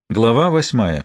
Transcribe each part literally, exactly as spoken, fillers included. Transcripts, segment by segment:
Глава восьмая.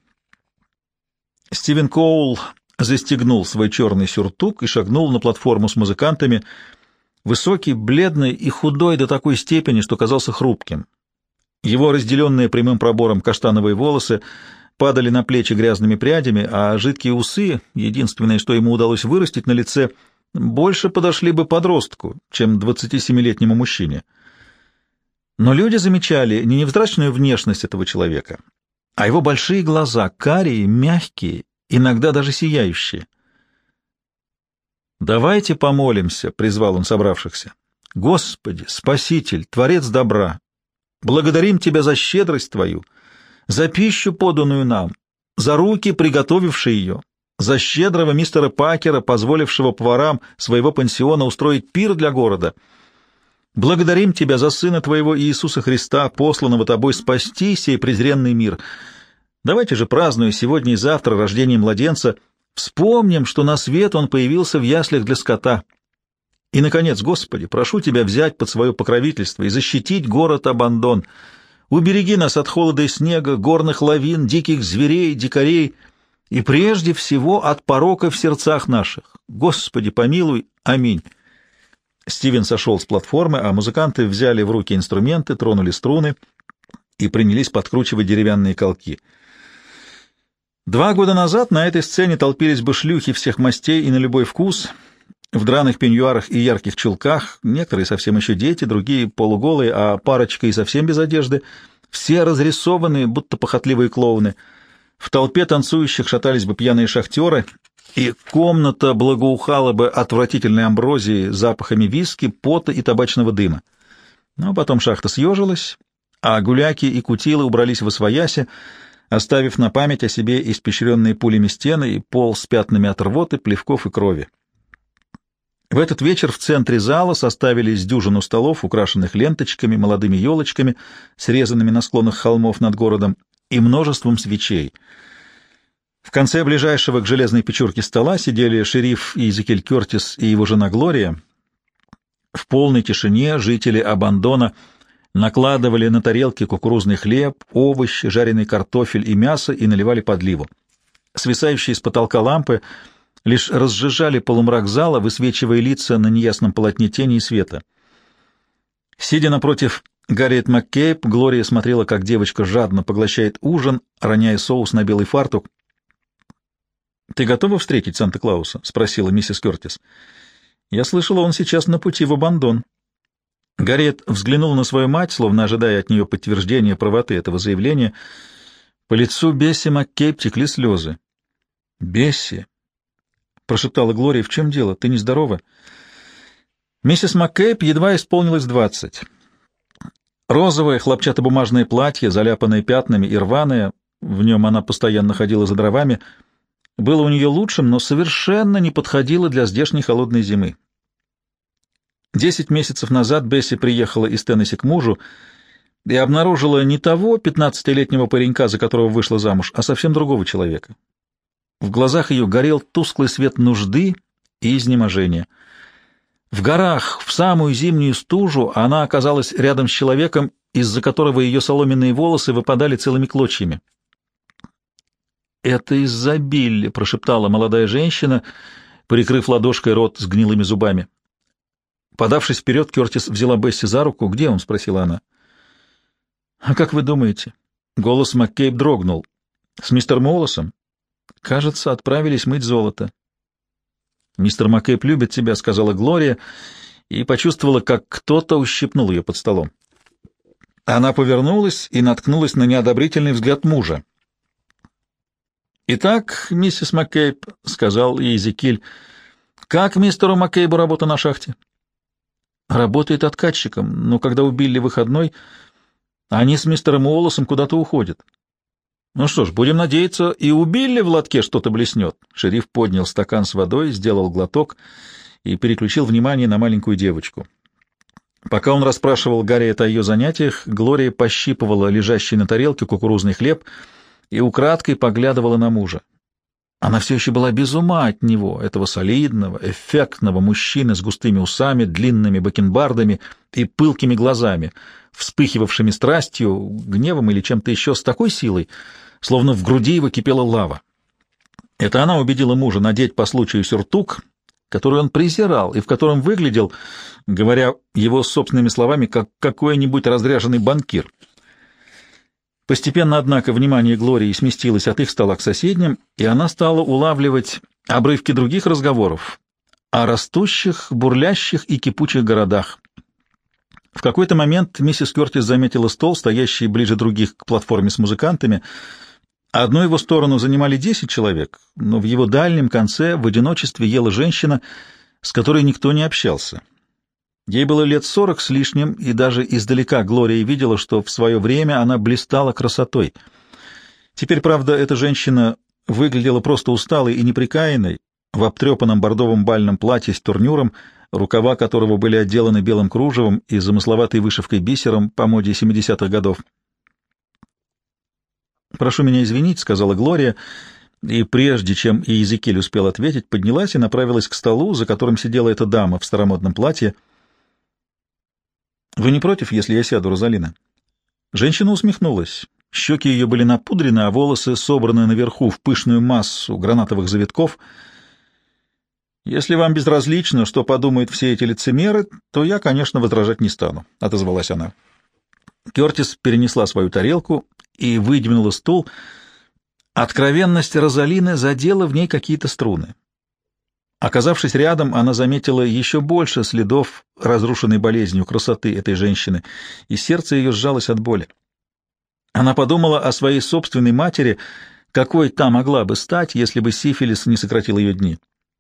Стивен Коул застегнул свой черный сюртук и шагнул на платформу с музыкантами, высокий, бледный и худой до такой степени, что казался хрупким. Его разделенные прямым пробором каштановые волосы падали на плечи грязными прядями, а жидкие усы, единственное, что ему удалось вырастить на лице, больше подошли бы подростку, чем двадцатисемилетнему мужчине. Но люди замечали не невзрачную внешность этого человека, а его большие глаза, карие, мягкие, иногда даже сияющие. «Давайте помолимся», — призвал он собравшихся. «Господи, Спаситель, Творец добра, благодарим Тебя за щедрость Твою, за пищу, поданную нам, за руки, приготовившие ее, за щедрого мистера Пакера, позволившего поварам своего пансиона устроить пир для города. Благодарим Тебя за Сына Твоего Иисуса Христа, посланного Тобой спасти сей презренный мир. Давайте же, празднуя сегодня и завтра рождение младенца, вспомним, что на свет он появился в яслях для скота. И, наконец, Господи, прошу Тебя взять под свое покровительство и защитить город Абандон. Убереги нас от холода и снега, горных лавин, диких зверей, дикарей и прежде всего от порока в сердцах наших. Господи, помилуй. Аминь». Стивен сошел с платформы, а музыканты взяли в руки инструменты, тронули струны и принялись подкручивать деревянные колки. Два года назад на этой сцене толпились бы шлюхи всех мастей и на любой вкус, в драных пеньюарах и ярких чулках, некоторые совсем еще дети, другие полуголые, а парочка и совсем без одежды, все разрисованные, будто похотливые клоуны. В толпе танцующих шатались бы пьяные шахтеры, и комната благоухала бы отвратительной амброзией, запахами виски, пота и табачного дыма. Но потом шахта съежилась, а гуляки и кутилы убрались восвояси, оставив на память о себе испещренные пулями стены и пол с пятнами от рвоты, плевков и крови. В этот вечер в центре зала составились дюжину столов, украшенных ленточками, молодыми елочками, срезанными на склонах холмов над городом, и множеством свечей. В конце ближайшего к железной печурке стола сидели шериф Иезекиэль Кёртис и его жена Глория. В полной тишине жители Абандона накладывали на тарелки кукурузный хлеб, овощи, жареный картофель и мясо и наливали подливу. Свисающие с потолка лампы лишь разжижали полумрак зала, высвечивая лица на неясном полотне тени и света. Сидя напротив Гарриет МакКейб, Глория смотрела, как девочка жадно поглощает ужин, роняя соус на белый фартук. «Ты готова встретить Санта-Клауса?» — спросила миссис Кёртис. «Я слышала, он сейчас на пути в Абандон». Гарриет взглянула на свою мать, словно ожидая от нее подтверждения правоты этого заявления. По лицу Бесси МакКейб текли слезы. «Бесси!» — прошептала Глория. «В чем дело? Ты нездорова?» Миссис МакКейб едва исполнилось двадцать. Розовое хлопчатобумажное платье, заляпанное пятнами и рваное, в нем она постоянно ходила за дровами, было у нее лучшим, но совершенно не подходило для здешней холодной зимы. Десять месяцев назад Бесси приехала из Теннесси к мужу и обнаружила не того пятнадцатилетнего паренька, за которого вышла замуж, а совсем другого человека. В глазах ее горел тусклый свет нужды и изнеможения. В горах, в самую зимнюю стужу, она оказалась рядом с человеком, из-за которого ее соломенные волосы выпадали целыми клочьями. «Это из-за Билли», — прошептала молодая женщина, прикрыв ладошкой рот с гнилыми зубами. Подавшись вперед, Кёртис взяла Бесси за руку. «Где он?» — спросила она. «А как вы думаете?» Голос МакКейб дрогнул. «С мистером Уоллесом? Кажется, отправились мыть золото». «Мистер МакКейб любит тебя», — сказала Глория, и почувствовала, как кто-то ущипнул ее под столом. Она повернулась и наткнулась на неодобрительный взгляд мужа. «Итак, миссис МакКейб», — сказал Иезекиэль, — «как мистеру МакКейбу работа на шахте?» «Работает откатчиком, но когда у Билли выходной, они с мистером Уоллесом куда-то уходят». «Ну что ж, будем надеяться, и у Билли в лотке что-то блеснет». Шериф поднял стакан с водой, сделал глоток и переключил внимание на маленькую девочку. Пока он расспрашивал Гарриет о ее занятиях, Глория пощипывала лежащий на тарелке кукурузный хлеб и украдкой поглядывала на мужа. Она все еще была без ума от него, этого солидного, эффектного мужчины с густыми усами, длинными бакенбардами и пылкими глазами, вспыхивавшими страстью, гневом или чем-то еще с такой силой, словно в груди его кипела лава. Это она убедила мужа надеть по случаю сюртук, который он презирал и в котором выглядел, говоря его собственными словами, как какой-нибудь разряженный банкир. Постепенно, однако, внимание Глории сместилось от их стола к соседним, и она стала улавливать обрывки других разговоров о растущих, бурлящих и кипучих городах. В какой-то момент миссис Кёртис заметила стол, стоящий ближе других к платформе с музыкантами. Одну его сторону занимали десять человек, но в его дальнем конце в одиночестве ела женщина, с которой никто не общался. Ей было лет сорок с лишним, и даже издалека Глория видела, что в свое время она блистала красотой. Теперь, правда, эта женщина выглядела просто усталой и неприкаянной, в обтрепанном бордовом бальном платье с турнюром, рукава которого были отделаны белым кружевом и замысловатой вышивкой бисером по моде семидесятых годов. «Прошу меня извинить», — сказала Глория, и прежде чем Иезекииль успел ответить, поднялась и направилась к столу, за которым сидела эта дама в старомодном платье. «Вы не против, если я сяду, Розалина?» Женщина усмехнулась. Щеки ее были напудрены, а волосы собраны наверху в пышную массу гранатовых завитков. «Если вам безразлично, что подумают все эти лицемеры, то я, конечно, возражать не стану», — отозвалась она. Кёртис перенесла свою тарелку и выдвинула стул. Откровенность Розалины задела в ней какие-то струны. Оказавшись рядом, она заметила еще больше следов разрушенной болезнью красоты этой женщины, и сердце ее сжалось от боли. Она подумала о своей собственной матери, какой та могла бы стать, если бы сифилис не сократил ее дни.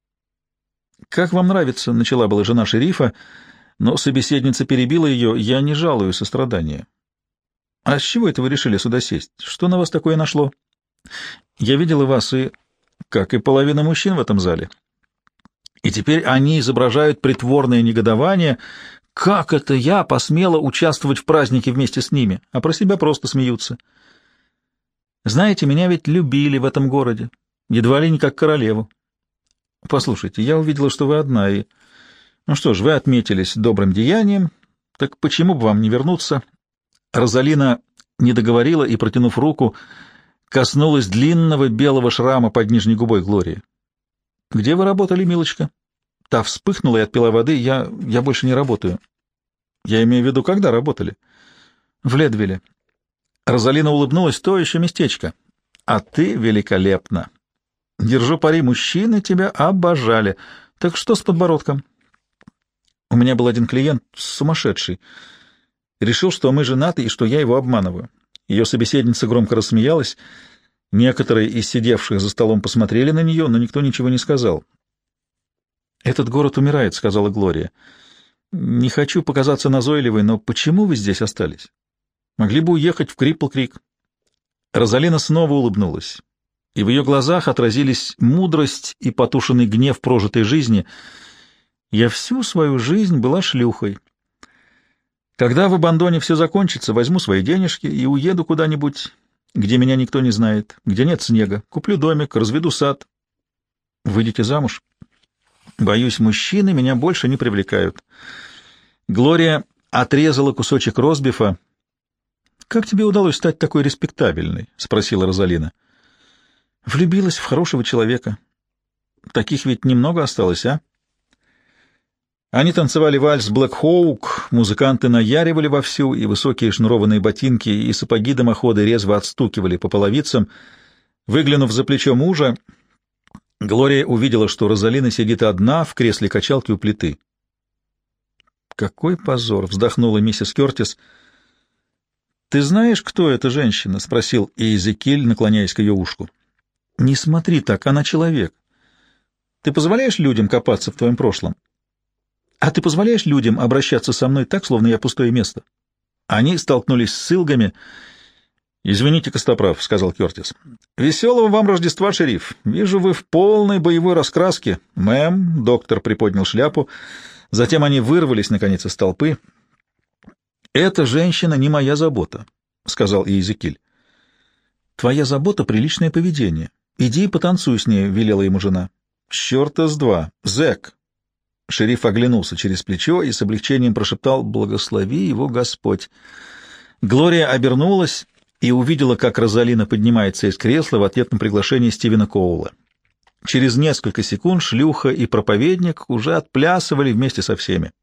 «Как вам нравится?» — начала была жена шерифа, но собеседница перебила ее. «Я не жалую сострадания». «А с чего это вы решили сюда сесть? Что на вас такое нашло?» «Я видела вас и, как и половина мужчин в этом зале. И теперь они изображают притворное негодование. Как это я посмела участвовать в празднике вместе с ними, а про себя просто смеются? Знаете, меня ведь любили в этом городе, едва ли не как королеву. Послушайте, я увидела, что вы одна, и... Ну что ж, вы отметились добрым деянием, так почему бы вам не вернуться?» Розалина не договорила и, протянув руку, коснулась длинного белого шрама под нижней губой Глории. «Где вы работали, милочка?» Та вспыхнула и отпила воды. «Я... я больше не работаю». «Я имею в виду, когда работали?» «В Ледвилле». Розалина улыбнулась. «То еще местечко». «А ты великолепна. Держу пари, мужчины тебя обожали. Так что с подбородком?» «У меня был один клиент, сумасшедший. Решил, что мы женаты и что я его обманываю». Ее собеседница громко рассмеялась. Некоторые из сидевших за столом посмотрели на нее, но никто ничего не сказал. «Этот город умирает», — сказала Глория. «Не хочу показаться назойливой, но почему вы здесь остались? Могли бы уехать в Криппл-Крик». Розалина снова улыбнулась, и в ее глазах отразились мудрость и потушенный гнев прожитой жизни. «Я всю свою жизнь была шлюхой. Когда в Абандоне все закончится, возьму свои денежки и уеду куда-нибудь, где меня никто не знает, где нет снега. Куплю домик, разведу сад. Выйдете замуж? Боюсь, мужчины меня больше не привлекают». Глория отрезала кусочек ростбифа. «Как тебе удалось стать такой респектабельной?» — спросила Розалина. «Влюбилась в хорошего человека. Таких ведь немного осталось, а?» Они танцевали вальс «Блэк Хоук», музыканты наяривали вовсю, и высокие шнурованные ботинки и сапоги дымохода резво отстукивали по половицам. Выглянув за плечо мужа, Глория увидела, что Розалина сидит одна в кресле качалки у плиты. «Какой позор!» — вздохнула миссис Кёртис. «Ты знаешь, кто эта женщина?» — спросил Иезекииль, наклоняясь к ее ушку. «Не смотри так, она человек. Ты позволяешь людям копаться в твоем прошлом? А ты позволяешь людям обращаться со мной так, словно я пустое место?» Они столкнулись с Илгами. «Извините, Костоправ», — сказал Кёртис. «Веселого вам Рождества, шериф. Вижу, вы в полной боевой раскраске». «Мэм», — доктор приподнял шляпу. Затем они вырвались, наконец, из толпы. «Эта женщина не моя забота», — сказал Иезекииль. «Твоя забота — приличное поведение. Иди и потанцуй с ней», — велела ему жена. «Черта с два! Зэк! Шериф оглянулся через плечо и с облегчением прошептал: «Благослови его Господь». Глория обернулась и увидела, как Розалина поднимается из кресла в ответ на приглашение Стивена Коула. Через несколько секунд шлюха и проповедник уже отплясывали вместе со всеми.